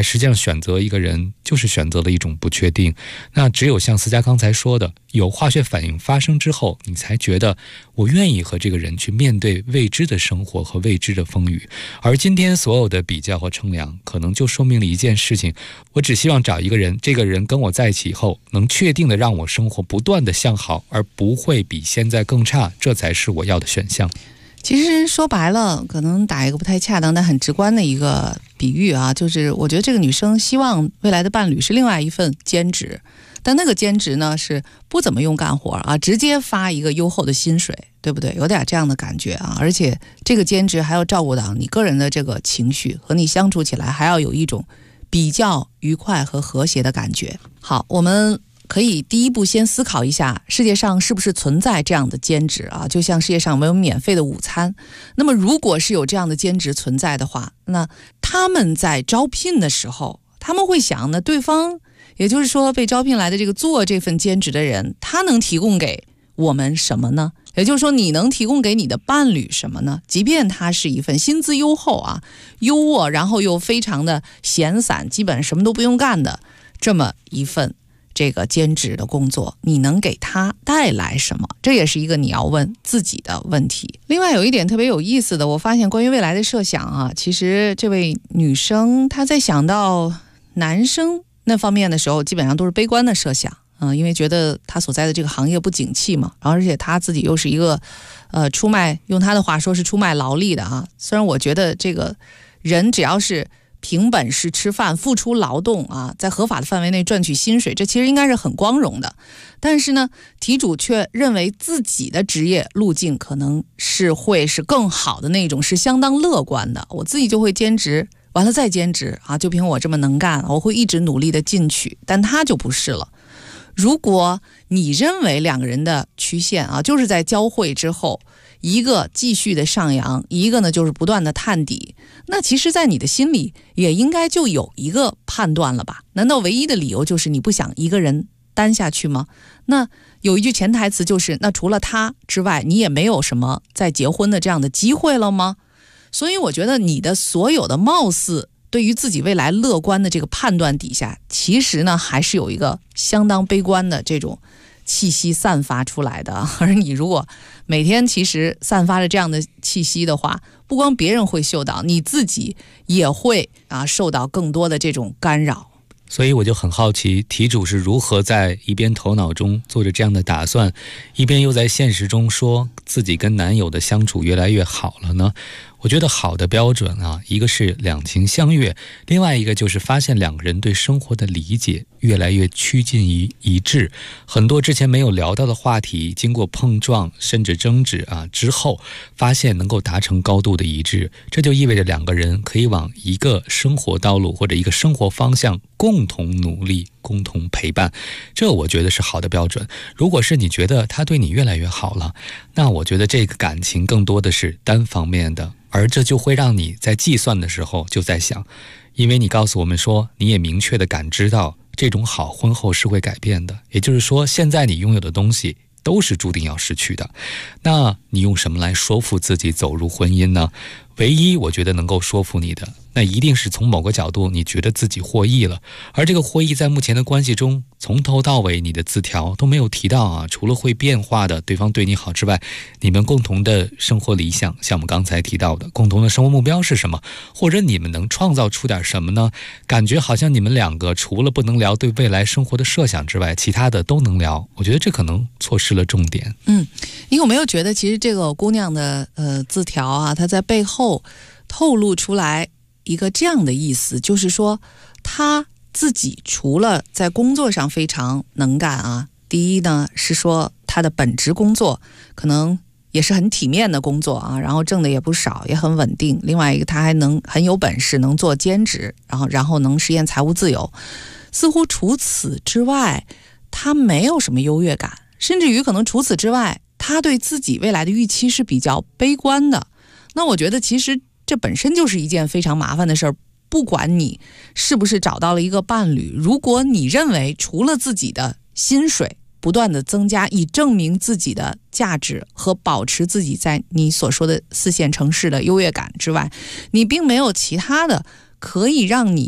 选择一个人就是选择了一种不确定。那只有像思佳刚才说的，有化学反应发生之后，你才觉得我愿意和这个人去面对未知的生活和未知的风雨。而今天所有的比较和称量，可能就说明了一件事情，我只希望找一个人，这个人跟我在一起以后能确定的让我生活不断的向好，而不会比现在更差，这才是我要的选项。 其实说白了，可能打一个不太恰当但很直观的一个比喻啊，就是我觉得这个女生希望未来的伴侣是另外一份兼职，但那个兼职呢是不怎么用干活啊，直接发一个优厚的薪水，对不对？有点这样的感觉啊，而且这个兼职还要照顾到你个人的这个情绪，和你相处起来还要有一种比较愉快和和谐的感觉。好，我们可以第一步先思考一下，世界上是不是存在这样的兼职啊？就像世界上没有免费的午餐。那么如果是有这样的兼职存在的话，那他们在招聘的时候，他们会想呢，对方也就是说被招聘来的这个做这份兼职的人，他能提供给我们什么呢？也就是说你能提供给你的伴侣什么呢？即便他是一份薪资优厚啊、优渥，然后又非常的闲散，基本什么都不用干的这么一份这个兼职的工作，你能给他带来什么？这也是一个你要问自己的问题。另外有一点特别有意思的，我发现关于未来的设想啊，其实这位女生她在想到男生那方面的时候，基本上都是悲观的设想。因为觉得他所在的这个行业不景气嘛，然后而且他自己又是一个出卖，用他的话说是出卖劳力的啊。虽然我觉得这个人只要是凭本事吃饭，付出劳动啊，在合法的范围内赚取薪水，这其实应该是很光荣的。但是呢，题主却认为自己的职业路径可能是会是更好的那种，是相当乐观的。我自己就会兼职，完了再兼职啊，就凭我这么能干，我会一直努力的进取。但他就不是了。如果你认为两个人的曲线啊，就是在交汇之后，一个继续的上扬，一个呢就是不断的探底，那其实在你的心里也应该就有一个判断了吧？难道唯一的理由就是你不想一个人单下去吗？那有一句潜台词就是，那除了他之外，你也没有什么再结婚的这样的机会了吗？所以我觉得你的所有的貌似对于自己未来乐观的这个判断底下，其实呢还是有一个相当悲观的这种气息散发出来的。而你如果每天其实散发着这样的气息的话，不光别人会嗅到，你自己也会受到更多的这种干扰。 所以我就很好奇，题主是如何在一边头脑中做着这样的打算，一边又在现实中说自己跟男友的相处越来越好了呢？我觉得好的标准啊，一个是两情相悦，另外一个就是发现两个人对生活的理解越来越趋近于一致。很多之前没有聊到的话题，经过碰撞甚至争执之后，发现能够达成高度的一致，这就意味着两个人可以往一个生活道路或者一个生活方向共同努力，共同陪伴，这我觉得是好的标准。如果是你觉得他对你越来越好了，那我觉得这个感情更多的是单方面的，而这就会让你在计算的时候就在想，因为你告诉我们说你也明确的感知到这种好婚后是会改变的，也就是说现在你拥有的东西都是注定要失去的。那你用什么来说服自己走入婚姻呢？唯一我觉得能够说服你的，那一定是从某个角度你觉得自己获益了，而这个获益在目前的关系中从头到尾你的字条都没有提到除了会变化的对方对你好之外，你们共同的生活理想，像我们刚才提到的共同的生活目标是什么，或者你们能创造出点什么呢？感觉好像你们两个除了不能聊对未来生活的设想之外，其他的都能聊，我觉得这可能错失了重点。 你有没有觉得其实这个姑娘的字条她在背后透露出来一个这样的意思，就是说她自己除了在工作上非常能干第一呢是说她的本职工作可能也是很体面的工作然后挣的也不少，也很稳定。另外一个她还能很有本事，能做兼职，然后能实现财务自由。似乎除此之外她没有什么优越感，甚至于可能除此之外她对自己未来的预期是比较悲观的。那我觉得其实这本身就是一件非常麻烦的事儿。不管你是不是找到了一个伴侣，如果你认为除了自己的薪水不断的增加，以证明自己的价值和保持自己在你所说的4线城市的优越感之外，你并没有其他的可以让你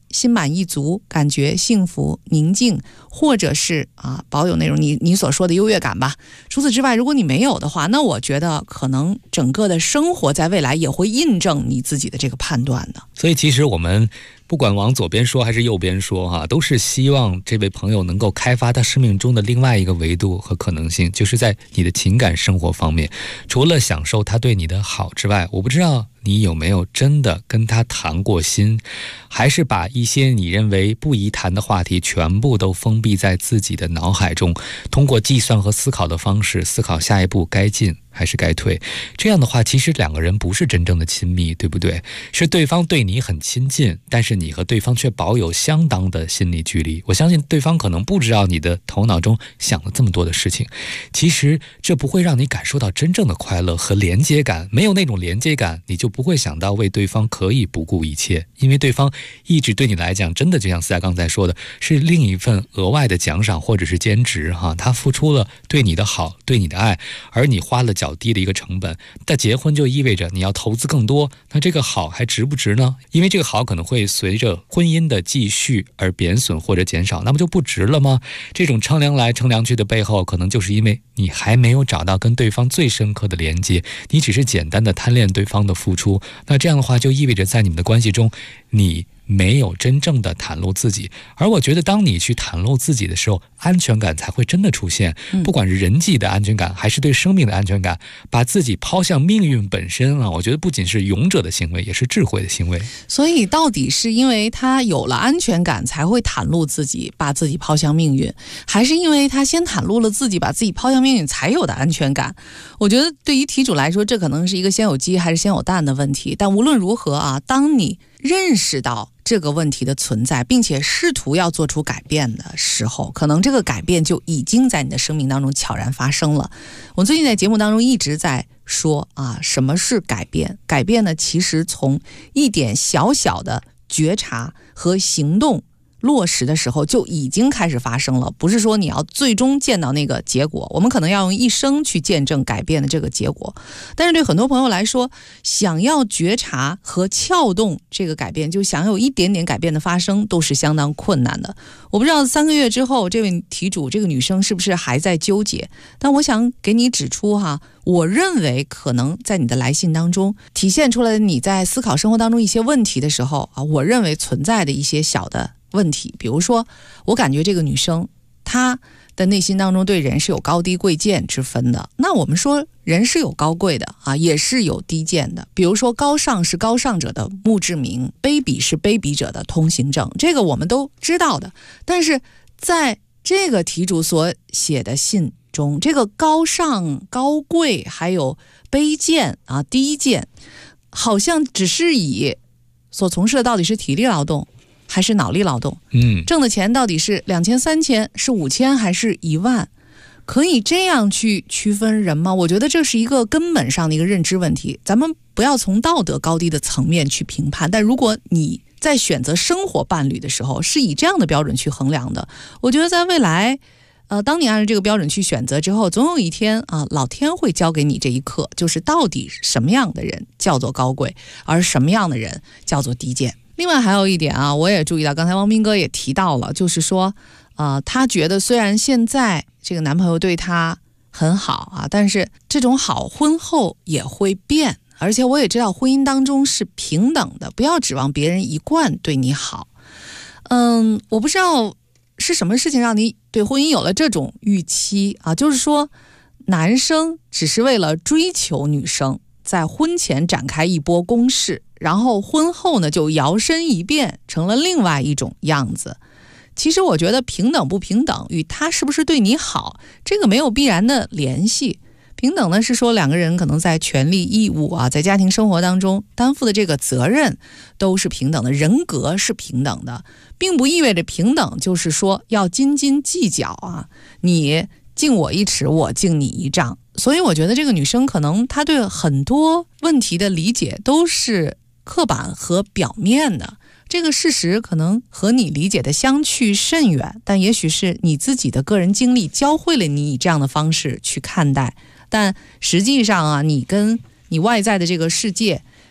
心满意足，感觉幸福宁静，或者是保有那种你所说的优越感吧。除此之外，如果你没有的话，那我觉得可能整个的生活在未来也会印证你自己的这个判断的。 所以其实我们不管往左边说还是右边说都是希望这位朋友能够开发他生命中的另外一个维度和可能性，就是在你的情感生活方面，除了享受他对你的好之外，我不知道你有没有真的跟他谈过心，还是把一些你认为不宜谈的话题全部都封闭在自己的脑海中，通过计算和思考的方式思考下一步该进还是该退。这样的话，其实两个人不是真正的亲密，对不对？是对方对你很亲近，但是你和对方却保有相当的心理距离。我相信对方可能不知道你的头脑中想了这么多的事情，其实这不会让你感受到真正的快乐和连接感。没有那种连接感，你就不会想到为对方可以不顾一切，因为对方一直对你来讲，真的就像思雅刚才说的，是另一份额外的奖赏或者是兼职他付出了对你的好，对你的爱，而你花了较低的一个成本。但结婚就意味着你要投资更多，那这个好还值不值呢？因为这个好可能会随着婚姻的继续而贬损或者减少，那不就不值了吗？这种称量来称量去的背后，可能就是因为你还没有找到跟对方最深刻的连接，你只是简单的贪恋对方的付出。那这样的话就意味着在你们的关系中，你没有真正的袒露自己。而我觉得当你去袒露自己的时候，安全感才会真的出现，不管是人际的安全感还是对生命的安全感，把自己抛向命运本身我觉得不仅是勇者的行为，也是智慧的行为。 所以到底是因为他有了安全感才会袒露自己，把自己抛向命运，还是因为他先袒露了自己，把自己抛向命运才有的安全感？我觉得对于题主来说，这可能是一个先有鸡还是先有蛋的问题。但无论如何当你认识到这个问题的存在，并且试图要做出改变的时候，可能这个改变就已经在你的生命当中悄然发生了。我最近在节目当中一直在说什么是改变？改变呢，其实从一点小小的觉察和行动落实的时候就已经开始发生了，不是说你要最终见到那个结果，我们可能要用一生去见证改变的这个结果。但是对很多朋友来说，想要觉察和撬动这个改变，就想有一点点改变的发生，都是相当困难的。我不知道3个月之后这位题主这个女生是不是还在纠结，但我想给你指出我认为可能在你的来信当中体现出来你在思考生活当中一些问题的时候我认为存在的一些小的问题。比如说，我感觉这个女生她的内心当中对人是有高低贵贱之分的。那我们说人是有高贵的也是有低贱的。比如说高尚是高尚者的墓志铭，卑鄙是卑鄙者的通行证，这个我们都知道的。但是在这个题主所写的信中，这个高尚高贵还有卑贱低贱，好像只是以所从事的到底是体力劳动还是脑力劳动，挣的钱到底是2000、3000，是5000还是1万，可以这样去区分人吗？我觉得这是一个根本上的一个认知问题。咱们不要从道德高低的层面去评判，但如果你在选择生活伴侣的时候是以这样的标准去衡量的，我觉得在未来当你按照这个标准去选择之后，总有一天老天会教给你这一课，就是到底什么样的人叫做高贵，而什么样的人叫做低贱。另外还有一点我也注意到，刚才汪斌哥也提到了，就是说他觉得虽然现在这个男朋友对他很好但是这种好婚后也会变。而且我也知道婚姻当中是平等的，不要指望别人一贯对你好。我不知道是什么事情让你对婚姻有了这种预期就是说男生只是为了追求女生，在婚前展开一波攻势，然后婚后呢就摇身一变成了另外一种样子。其实我觉得平等不平等与他是不是对你好，这个没有必然的联系。平等呢是说两个人可能在权利义务在家庭生活当中担负的这个责任都是平等的，人格是平等的，并不意味着平等就是说要斤斤计较你敬我一尺，我敬你一丈。所以我觉得这个女生可能她对很多问题的理解都是刻板和表面的，这个事实可能和你理解的相去甚远，但也许是你自己的个人经历教会了你以这样的方式去看待。但实际上你跟你外在的这个世界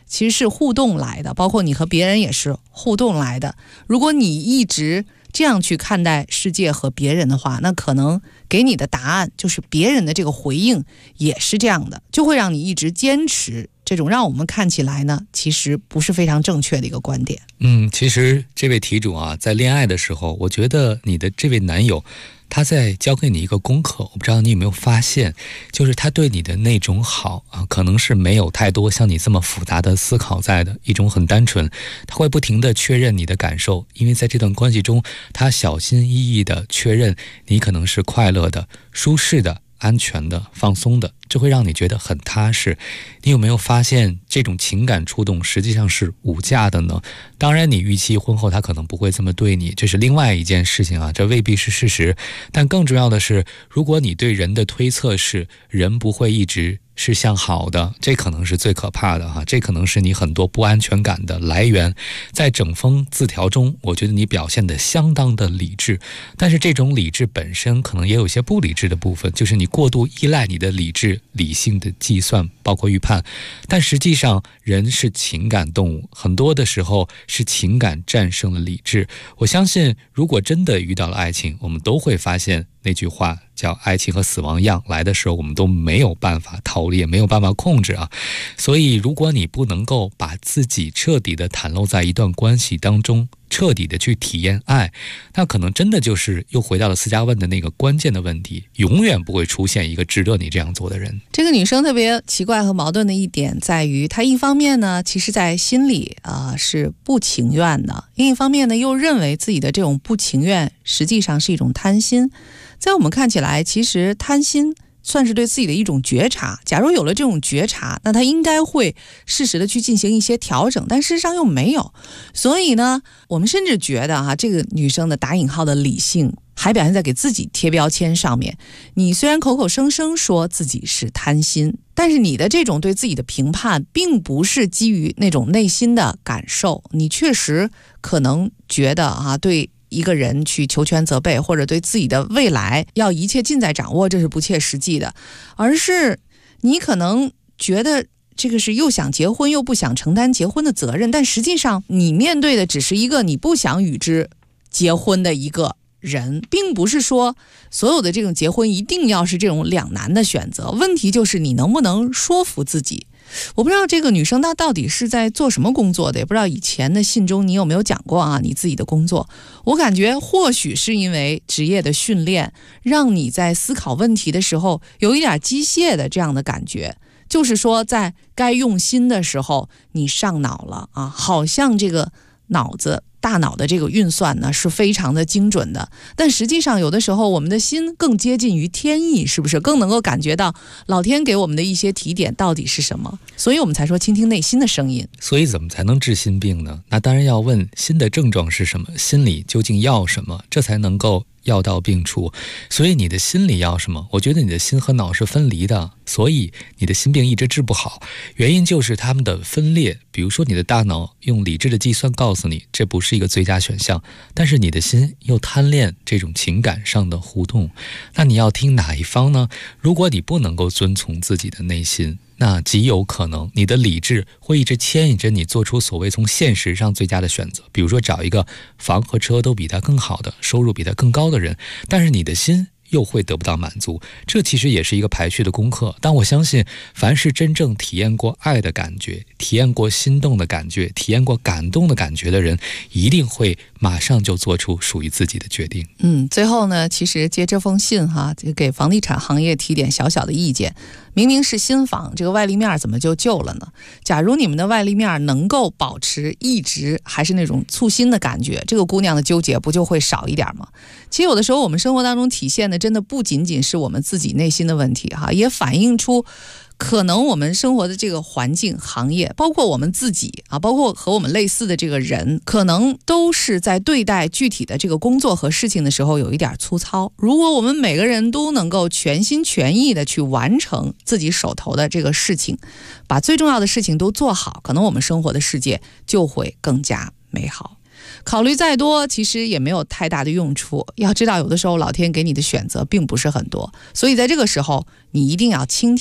其实是互动来的，包括你和别人也是互动来的。如果你一直这样去看待世界和别人的话，那可能给你的答案就是别人的这个回应也是这样的，就会让你一直坚持这种让我们看起来呢其实不是非常正确的一个观点。 其实这位题主啊，在恋爱的时候，我觉得你的这位男友他在教给你一个功课，我不知道你有没有发现，就是他对你的那种好啊，可能是没有太多像你这么复杂的思考在的，一种很单纯，他会不停地确认你的感受，因为在这段关系中，他小心翼翼地确认你可能是快乐的、舒适的、安全的、放松的，这会让你觉得很踏实。你有没有发现这种情感触动实际上是无价的呢？当然你预期婚后他可能不会这么对你，这是另外一件事情啊，这未必是事实。但更重要的是，如果你对人的推测是人不会一直是向好的，这可能是最可怕的哈，这可能是你很多不安全感的来源。在整封字条中，我觉得你表现得相当的理智，但是这种理智本身可能也有些不理智的部分，就是你过度依赖你的理智、理性的计算，包括预判。但实际上人是情感动物，很多的时候是情感战胜了理智。我相信如果真的遇到了爱情，我们都会发现那句话叫爱情和死亡一样，来的时候我们都没有办法逃离，也没有办法控制啊。所以如果你不能够把自己彻底的袒露在一段关系当中，彻底的去体验爱，那可能真的就是又回到了思佳问的那个关键的问题，永远不会出现一个值得你这样做的人。 这个女生特别奇怪和矛盾的一点在于，她一方面呢其实在心里是不情愿的，另一方面呢又认为自己的这种不情愿实际上是一种贪心。在我们看起来，其实贪心算是对自己的一种觉察，假如有了这种觉察，那他应该会适时的去进行一些调整，但事实上又没有。所以呢，我们甚至觉得这个女生的打引号的理性还表现在给自己贴标签上面。你虽然口口声声说自己是贪心，但是你的这种对自己的评判并不是基于那种内心的感受，你确实可能觉得对一个人去求全责备，或者对自己的未来要一切尽在掌握，这是不切实际的。而是你可能觉得这个是又想结婚又不想承担结婚的责任，但实际上你面对的只是一个你不想与之结婚的一个人，并不是说所有的这种结婚一定要是这种两难的选择。问题就是你能不能说服自己。我不知道这个女生她到底是在做什么工作的，也不知道以前的信中你有没有讲过你自己的工作。我感觉或许是因为职业的训练，让你在思考问题的时候有一点机械的这样的感觉，就是说在该用心的时候你上脑了好像这个大脑的这个运算呢是非常的精准的，但实际上有的时候我们的心更接近于天意，是不是更能够感觉到老天给我们的一些提点到底是什么？所以我们才说倾听内心的声音。 所以怎么才能治心病呢？那当然要问心的症状是什么，心里究竟要什么，这才能够药到病除。所以你的心里要什么？我觉得你的心和脑是分离的，所以你的心病一直治不好，原因就是他们的分裂。比如说你的大脑用理智的计算告诉你这不是一个最佳选项，但是你的心又贪恋这种情感上的互动，那你要听哪一方呢？如果你不能够遵从自己的内心，那极有可能你的理智会一直牵引着你做出所谓从现实上最佳的选择，比如说找一个房和车都比他更好的，收入比他更高的人，但是你的心又会得不到满足。这其实也是一个排序的功课。但我相信凡是真正体验过爱的感觉，体验过心动的感觉，体验过感动的感觉的人，一定会马上就做出属于自己的决定。 最后呢，其实接这封信给房地产行业提点小小的意见。明明是新房，这个外立面怎么就旧了呢？假如你们的外立面能够保持一直还是那种簇新的感觉，这个姑娘的纠结不就会少一点吗？其实有的时候我们生活当中体现的真的不仅仅是我们自己内心的问题也反映出可能我们生活的这个环境、行业，包括我们自己包括和我们类似的这个人，可能都是在对待具体的这个工作和事情的时候有一点粗糙。如果我们每个人都能够全心全意的去完成自己手头的这个事情，把最重要的事情都做好，可能我们生活的世界就会更加美好。考虑再多其实也没有太大的用处，要知道有的时候老天给你的选择并不是很多，所以在这个时候你一定要倾听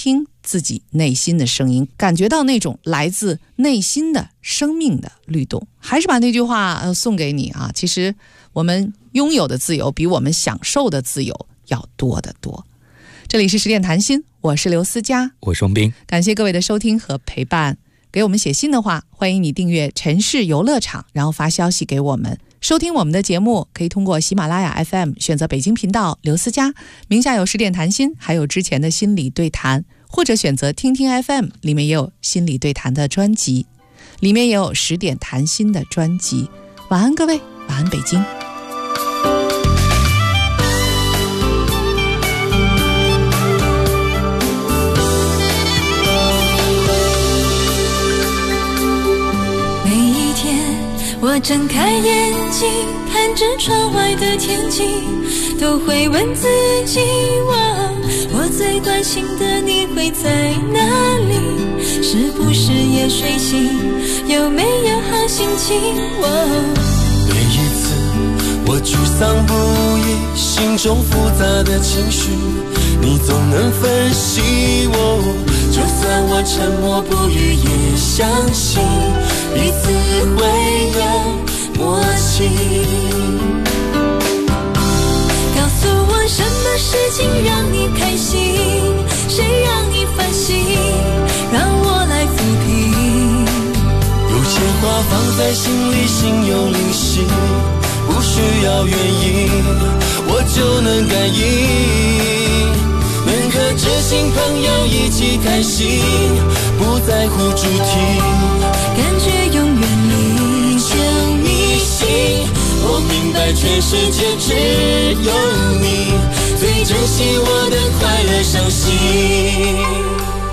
自己内心的声音，感觉到那种来自内心的生命的律动。还是把那句话送给你啊，其实我们拥有的自由比我们享受的自由要多得多。这里是10点谈心，我是刘思佳， 我是王斌， 感谢各位的收听和陪伴。给我们写信的话，欢迎你订阅城市游乐场，然后发消息给我们。收听我们的节目可以通过喜马拉雅 FM 选择北京频道刘思佳，名下有10点谈心，还有之前的心理对谈，或者选择听听 FM， 里面也有心理对谈的专辑，里面也有10点谈心的专辑。晚安各位，晚安北京。 我睁开眼睛，看着窗外的天气，都会问自己，我最关心的你会在哪里？是不是也睡醒？有没有好心情？ 每一次我沮丧不已，心中复杂的情绪，你总能分析我。就算我沉默不语，也相信彼此会有默契。 告诉我什么事情让你开心，谁让你烦心，让我来抚平。 有些话放在心里，心有灵犀，不需要原因，我就能感应。能和知心朋友一起开心，不在乎主题， 感觉永远历久弥新。 我明白全世界只有你最珍惜我的快乐伤心。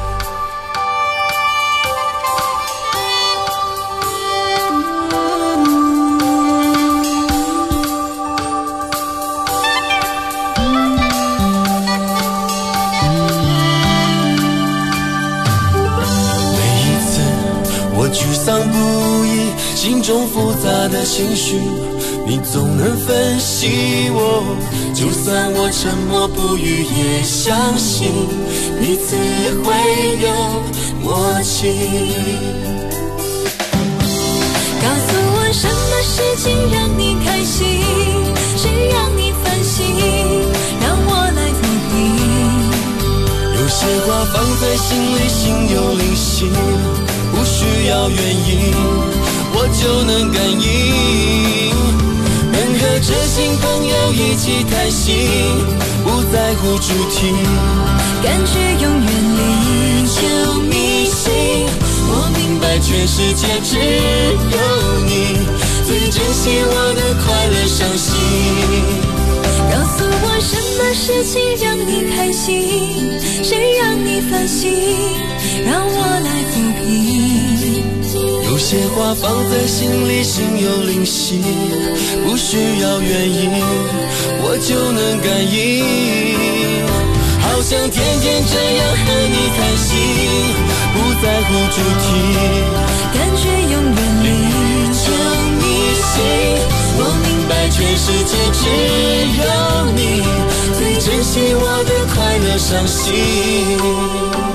沮丧不已，心中复杂的情绪，你总能分析我。就算我沉默不语，也相信彼此会有默契。 告诉我什么事情让你开心，谁让你烦心，让我来抚平。 有些话放在心里，心有灵犀，不需要原因，我就能感应。能和知心朋友一起开心，不在乎主题， 感觉永远历久弥新。 我明白全世界只有你最珍惜我的快乐伤心。 告诉我什么事情让你开心，谁让你烦心，让我来抚平。 有些话放在心里，心有灵犀，不需要原因，我就能感应。好想天天这样和你开心，不在乎主题， 感觉永远历久弥新。 我明白全世界只有你最珍惜我的快乐伤心。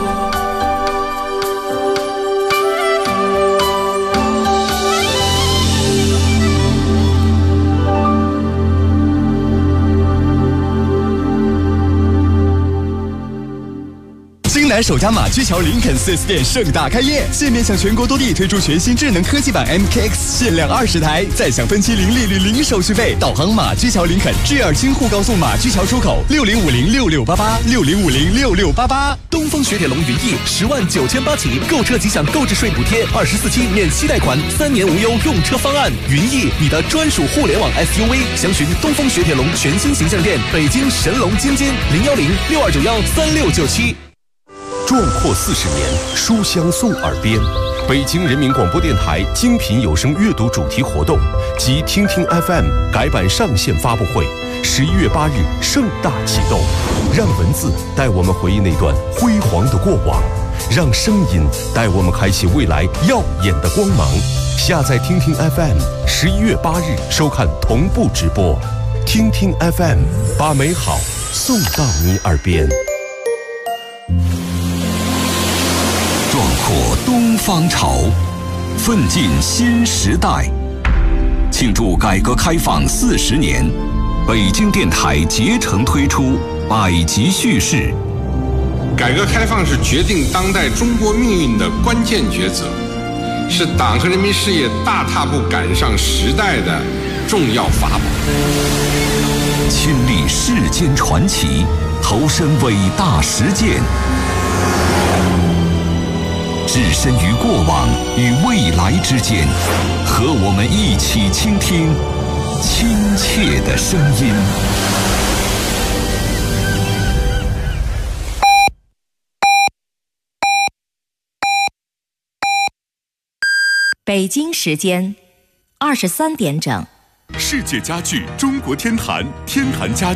京南首家马驹桥林肯 4S 店盛大开业，现面向全国多地推出全新智能科技版 MKX， 限量20台，再享分期零利率零手续费。导航马驹桥林肯 G2 京沪高速马驹桥出口60506688，60506688。东风雪铁龙云翼109800起，购车即享购置税补贴，24期免息贷款，3年无忧用车方案。云翼，你的专属互联网 SUV， 详询东风雪铁龙全新形象店，北京神龙京津01062913697。 壮阔40年，书香送耳边。北京人民广播电台精品有声阅读主题活动及听听 FM 改版上线发布会，11月8日盛大启动。让文字带我们回忆那段辉煌的过往，让声音带我们开启未来耀眼的光芒。下载听听 FM，11月8日收看同步直播。听听 FM， 把美好送到你耳边。 东方潮，奋进新时代。庆祝改革开放40年，北京电台竭诚推出百集叙事。 改革开放是决定当代中国命运的关键抉择，是党和人民事业大踏步赶上时代的重要法宝。 亲历世间传奇，投身伟大实践，置身于过往与未来之间，和我们一起倾听亲切的声音。 北京时间23点整。 世界家具中国天坛，天坛家具